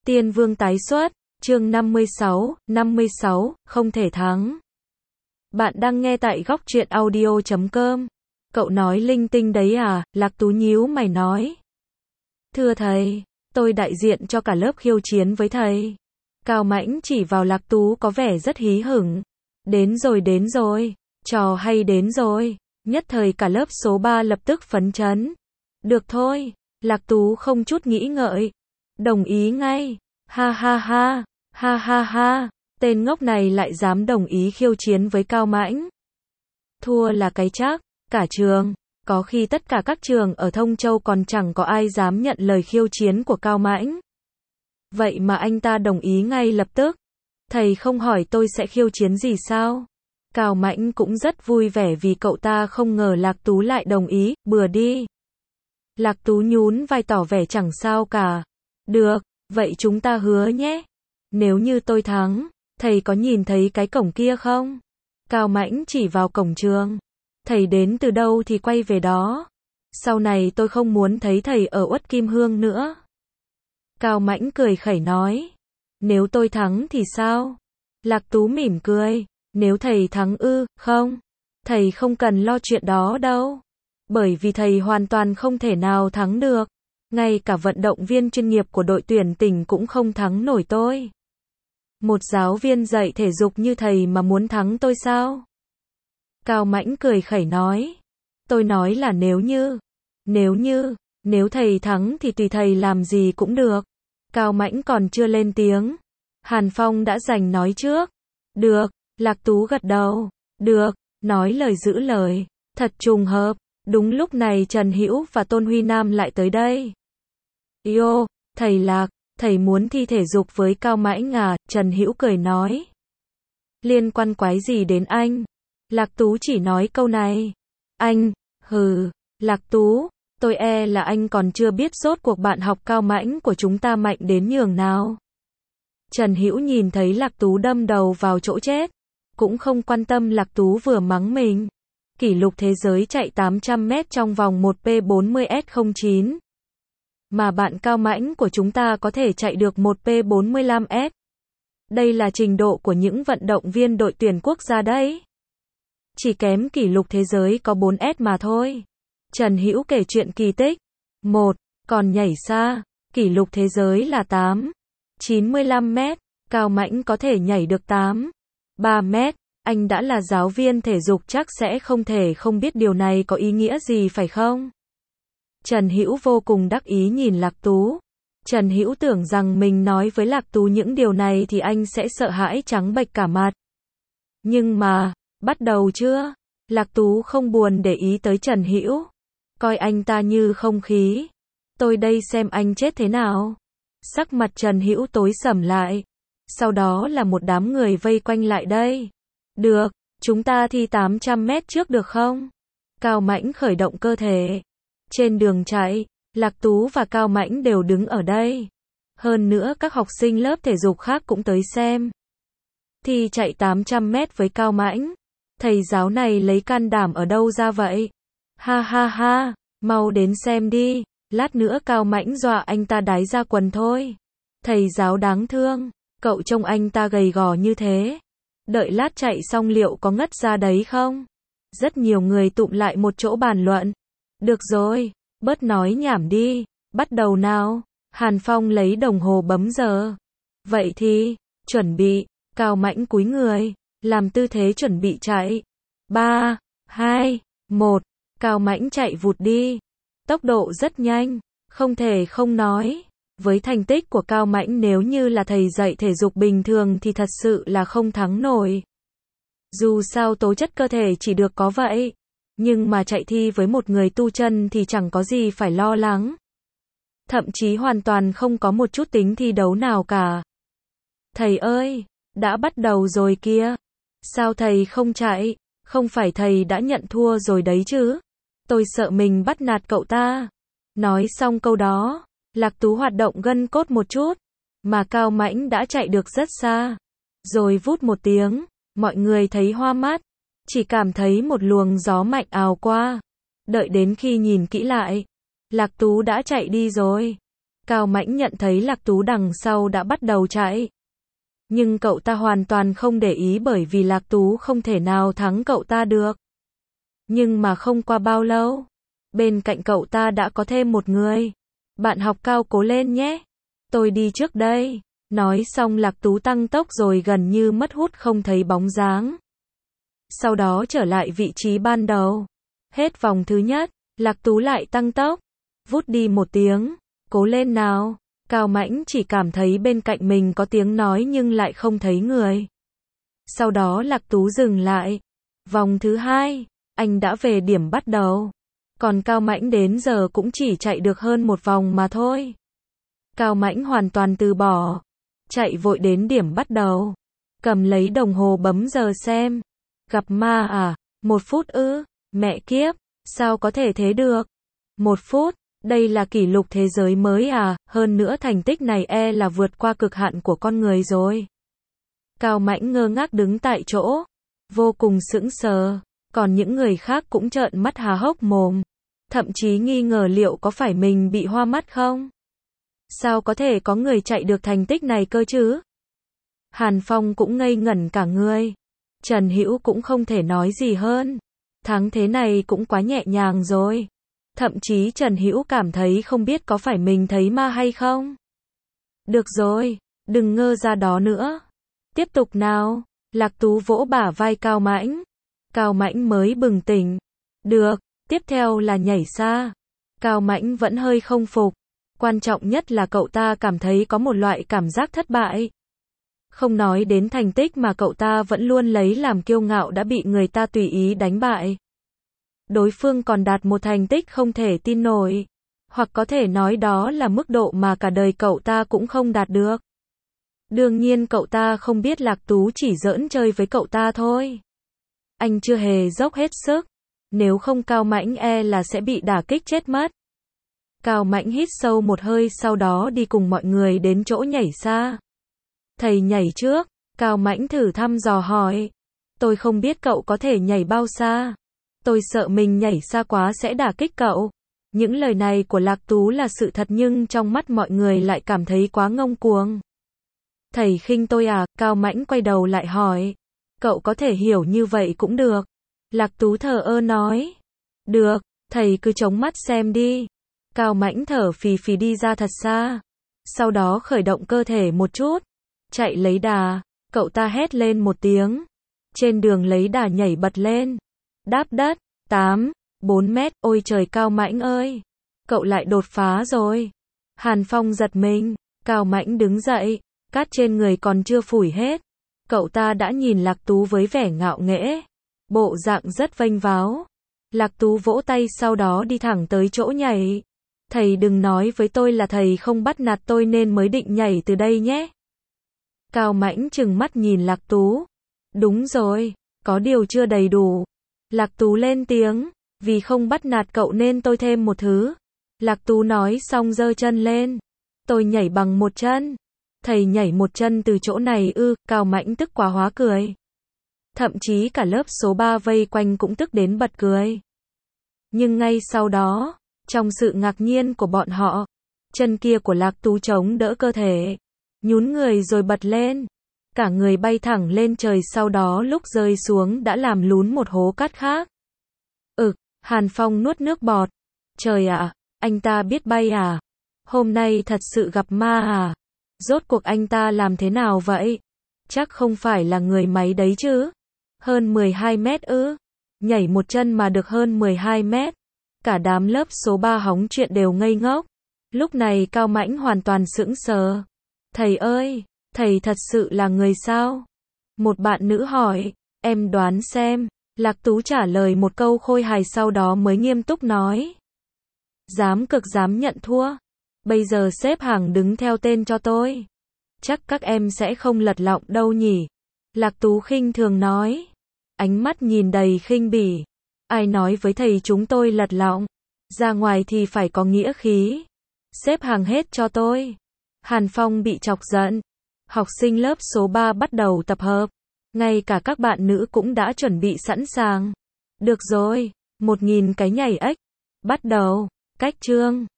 Tiên Vương tái xuất, chương 56, không thể thắng. Bạn đang nghe tại góc truyện audio.com. Cậu nói linh tinh đấy à? Lạc Tú nhíu mày nói. Thưa thầy, tôi đại diện cho cả lớp khiêu chiến với thầy. Cao Mãnh chỉ vào Lạc Tú có vẻ rất hí hửng. Đến rồi, trò hay đến rồi. Nhất thời cả lớp số 3 lập tức phấn chấn. Được thôi, Lạc Tú không chút nghĩ ngợi. Đồng ý ngay. Ha ha ha, ha ha ha, tên ngốc này lại dám đồng ý khiêu chiến với Cao Mãnh. Thua là cái chắc, cả trường, có khi tất cả các trường ở Thông Châu còn chẳng có ai dám nhận lời khiêu chiến của Cao Mãnh. Vậy mà anh ta đồng ý ngay lập tức. Thầy không hỏi tôi sẽ khiêu chiến gì sao? Cao Mãnh cũng rất vui vẻ vì cậu ta không ngờ Lạc Tú lại đồng ý, bừa đi. Lạc Tú nhún vai tỏ vẻ chẳng sao cả. Được, vậy chúng ta hứa nhé. Nếu như tôi thắng, thầy có nhìn thấy cái cổng kia không? Cao Mãnh chỉ vào cổng trường. Thầy đến từ đâu thì quay về đó. Sau này tôi không muốn thấy thầy ở Uất Kim Hương nữa. Cao Mãnh cười khẩy nói. Nếu tôi thắng thì sao? Lạc Tú mỉm cười. Nếu thầy thắng không. Thầy không cần lo chuyện đó đâu. Bởi vì thầy hoàn toàn không thể nào thắng được. Ngay cả vận động viên chuyên nghiệp của đội tuyển tỉnh cũng không thắng nổi tôi. Một giáo viên dạy thể dục như thầy mà muốn thắng tôi sao? Cao Mãnh cười khẩy nói. Tôi nói là nếu thầy thắng thì tùy thầy làm gì cũng được. Cao Mãnh còn chưa lên tiếng. Hàn Phong đã giành nói trước. Được, Lạc Tú gật đầu. Được, nói lời giữ lời. Thật trùng hợp. Đúng lúc này Trần Hữu và Tôn Huy Nam lại tới đây. Yo, thầy Lạc, thầy muốn thi thể dục với Cao Mãnh à? Trần Hữu cười nói. Liên quan quái gì đến anh? Lạc Tú chỉ nói câu này. Anh, Lạc Tú, tôi e là anh còn chưa biết rốt cuộc bạn học Cao Mãnh của chúng ta mạnh đến nhường nào. Trần Hữu nhìn thấy Lạc Tú đâm đầu vào chỗ chết, cũng không quan tâm Lạc Tú vừa mắng mình. Kỷ lục thế giới chạy 800m trong vòng 1P40S09. Mà bạn Cao Mãnh của chúng ta có thể chạy được 1P45S. Đây là trình độ của những vận động viên đội tuyển quốc gia đấy. Chỉ kém kỷ lục thế giới có 4S mà thôi. Trần Hữu kể chuyện kỳ tích. Còn nhảy xa, kỷ lục thế giới là 8,95m. Cao Mãnh có thể nhảy được 8,3m. Anh đã là giáo viên thể dục chắc sẽ không thể không biết điều này có ý nghĩa gì phải không? Trần Hữu vô cùng đắc ý nhìn Lạc Tú. Trần Hữu tưởng rằng mình nói với Lạc Tú những điều này thì anh sẽ sợ hãi trắng bệch cả mặt. Nhưng mà, bắt đầu chưa? Lạc Tú không buồn để ý tới Trần Hữu. Coi anh ta như không khí. Tôi đây xem anh chết thế nào. Sắc mặt Trần Hữu tối sầm lại. Sau đó là một đám người vây quanh lại đây. Được, chúng ta thi 800m trước được không? Cao Mãnh khởi động cơ thể. Trên đường chạy, Lạc Tú và Cao Mãnh đều đứng ở đây. Hơn nữa các học sinh lớp thể dục khác cũng tới xem. Thi chạy 800m với Cao Mãnh. Thầy giáo này lấy can đảm ở đâu ra vậy? Ha ha ha, mau đến xem đi. Lát nữa Cao Mãnh dọa anh ta đái ra quần thôi. Thầy giáo đáng thương, cậu trông anh ta gầy gò như thế. Đợi lát chạy xong liệu có ngất ra đấy không? Rất nhiều người tụm lại một chỗ bàn luận. Được rồi, bớt nói nhảm đi, bắt đầu nào. Hàn Phong lấy đồng hồ bấm giờ. Vậy thì, chuẩn bị. Cao Mãnh cúi người, làm tư thế chuẩn bị chạy. 3, 2, 1, Cao Mãnh chạy vụt đi. Tốc độ rất nhanh, không thể không nói. Với thành tích của Cao Mãnh nếu như là thầy dạy thể dục bình thường thì thật sự là không thắng nổi. Dù sao tố chất cơ thể chỉ được có vậy. Nhưng mà chạy thi với một người tu chân thì chẳng có gì phải lo lắng. Thậm chí hoàn toàn không có một chút tính thi đấu nào cả. Thầy ơi, đã bắt đầu rồi kia. Sao thầy không chạy? Không phải thầy đã nhận thua rồi đấy chứ? Tôi sợ mình bắt nạt cậu ta. Nói xong câu đó, Lạc Tú hoạt động gân cốt một chút. Mà Cao Mãnh đã chạy được rất xa. Rồi vút một tiếng, mọi người thấy hoa mắt. Chỉ cảm thấy một luồng gió mạnh ào qua. Đợi đến khi nhìn kỹ lại, Lạc Tú đã chạy đi rồi. Cao Mãnh nhận thấy Lạc Tú đằng sau đã bắt đầu chạy. Nhưng cậu ta hoàn toàn không để ý bởi vì Lạc Tú không thể nào thắng cậu ta được. Nhưng mà không qua bao lâu, bên cạnh cậu ta đã có thêm một người. Bạn học Cao cố lên nhé. Tôi đi trước đây. Nói xong Lạc Tú tăng tốc rồi gần như mất hút không thấy bóng dáng. Sau đó trở lại vị trí ban đầu. Hết vòng thứ nhất, Lạc Tú lại tăng tốc. Vút đi một tiếng. Cố lên nào. Cao Mãnh chỉ cảm thấy bên cạnh mình có tiếng nói nhưng lại không thấy người. Sau đó Lạc Tú dừng lại. Vòng thứ hai, anh đã về điểm bắt đầu. Còn Cao Mãnh đến giờ cũng chỉ chạy được hơn một vòng mà thôi. Cao Mãnh hoàn toàn từ bỏ. Chạy vội đến điểm bắt đầu. Cầm lấy đồng hồ bấm giờ xem. Gặp ma à? 1 phút ư? Mẹ kiếp, sao có thể thế được? 1 phút, đây là kỷ lục thế giới mới à? Hơn nữa thành tích này là vượt qua cực hạn của con người rồi. Cao Mãnh ngơ ngác đứng tại chỗ. Vô cùng sững sờ. Còn những người khác cũng trợn mắt há hốc mồm. Thậm chí nghi ngờ liệu có phải mình bị hoa mắt không? Sao có thể có người chạy được thành tích này cơ chứ? Hàn Phong cũng ngây ngẩn cả người. Trần Hữu cũng không thể nói gì hơn. Thắng thế này cũng quá nhẹ nhàng rồi. Thậm chí Trần Hữu cảm thấy không biết có phải mình thấy ma hay không. Được rồi, đừng ngơ ra đó nữa. Tiếp tục nào. Lạc Tú vỗ bả vai Cao Mãnh. Cao Mãnh mới bừng tỉnh. Được, tiếp theo là nhảy xa. Cao Mãnh vẫn hơi không phục. Quan trọng nhất là cậu ta cảm thấy có một loại cảm giác thất bại. Không nói đến thành tích mà cậu ta vẫn luôn lấy làm kiêu ngạo đã bị người ta tùy ý đánh bại. Đối phương còn đạt một thành tích không thể tin nổi. Hoặc có thể nói đó là mức độ mà cả đời cậu ta cũng không đạt được. Đương nhiên cậu ta không biết Lạc Tú chỉ giỡn chơi với cậu ta thôi. Anh chưa hề dốc hết sức. Nếu không Cao Mãnh là sẽ bị đả kích chết mất. Cao Mãnh hít sâu một hơi sau đó đi cùng mọi người đến chỗ nhảy xa. Thầy nhảy trước. Cao Mãnh thử thăm dò hỏi. Tôi không biết cậu có thể nhảy bao xa. Tôi sợ mình nhảy xa quá sẽ đả kích cậu. Những lời này của Lạc Tú là sự thật nhưng trong mắt mọi người lại cảm thấy quá ngông cuồng. Thầy khinh tôi à? Cao Mãnh quay đầu lại hỏi. Cậu có thể hiểu như vậy cũng được. Lạc Tú thờ ơ nói. Được, thầy cứ chống mắt xem đi. Cao Mãnh thở phì phì đi ra thật xa. Sau đó khởi động cơ thể một chút. Chạy lấy đà. Cậu ta hét lên một tiếng. Trên đường lấy đà nhảy bật lên. Đáp đất. 4 mét. Ôi trời Cao Mãnh ơi. Cậu lại đột phá rồi. Hàn Phong giật mình. Cao Mãnh đứng dậy. Cát trên người còn chưa phủi hết. Cậu ta đã nhìn Lạc Tú với vẻ ngạo nghễ. Bộ dạng rất vênh váo. Lạc Tú vỗ tay sau đó đi thẳng tới chỗ nhảy. Thầy đừng nói với tôi là thầy không bắt nạt tôi nên mới định nhảy từ đây nhé. Cao Mãnh trừng mắt nhìn Lạc Tú. Đúng rồi, có điều chưa đầy đủ. Lạc Tú lên tiếng. Vì không bắt nạt cậu nên tôi thêm một thứ. Lạc Tú nói xong giơ chân lên. Tôi nhảy bằng một chân. Thầy nhảy một chân từ chỗ này ư? Cao Mãnh tức quá hóa cười. Thậm chí cả lớp số 3 vây quanh cũng tức đến bật cười. Nhưng ngay sau đó, trong sự ngạc nhiên của bọn họ, chân kia của Lạc Tú chống đỡ cơ thể, nhún người rồi bật lên. Cả người bay thẳng lên trời sau đó lúc rơi xuống đã làm lún một hố cát khác. Hàn Phong nuốt nước bọt. Trời ạ, anh ta biết bay à? Hôm nay thật sự gặp ma à? Rốt cuộc anh ta làm thế nào vậy? Chắc không phải là người máy đấy chứ? Hơn 12 mét ư? Nhảy một chân mà được hơn 12 mét. Cả đám lớp số 3 hóng chuyện đều ngây ngốc. Lúc này Cao Mãnh hoàn toàn sững sờ. Thầy ơi, thầy thật sự là người sao? Một bạn nữ hỏi, em đoán xem. Lạc Tú trả lời một câu khôi hài sau đó mới nghiêm túc nói. Dám cực dám nhận thua. Bây giờ xếp hàng đứng theo tên cho tôi. Chắc các em sẽ không lật lọng đâu nhỉ? Lạc Tú khinh thường nói. Ánh mắt nhìn đầy khinh bỉ. Ai nói với thầy chúng tôi lật lọng? Ra ngoài thì phải có nghĩa khí. Xếp hàng hết cho tôi. Hàn Phong bị chọc giận. Học sinh lớp số 3 bắt đầu tập hợp. Ngay cả các bạn nữ cũng đã chuẩn bị sẵn sàng. Được rồi, 1000 cái nhảy ếch. Bắt đầu. Cách chương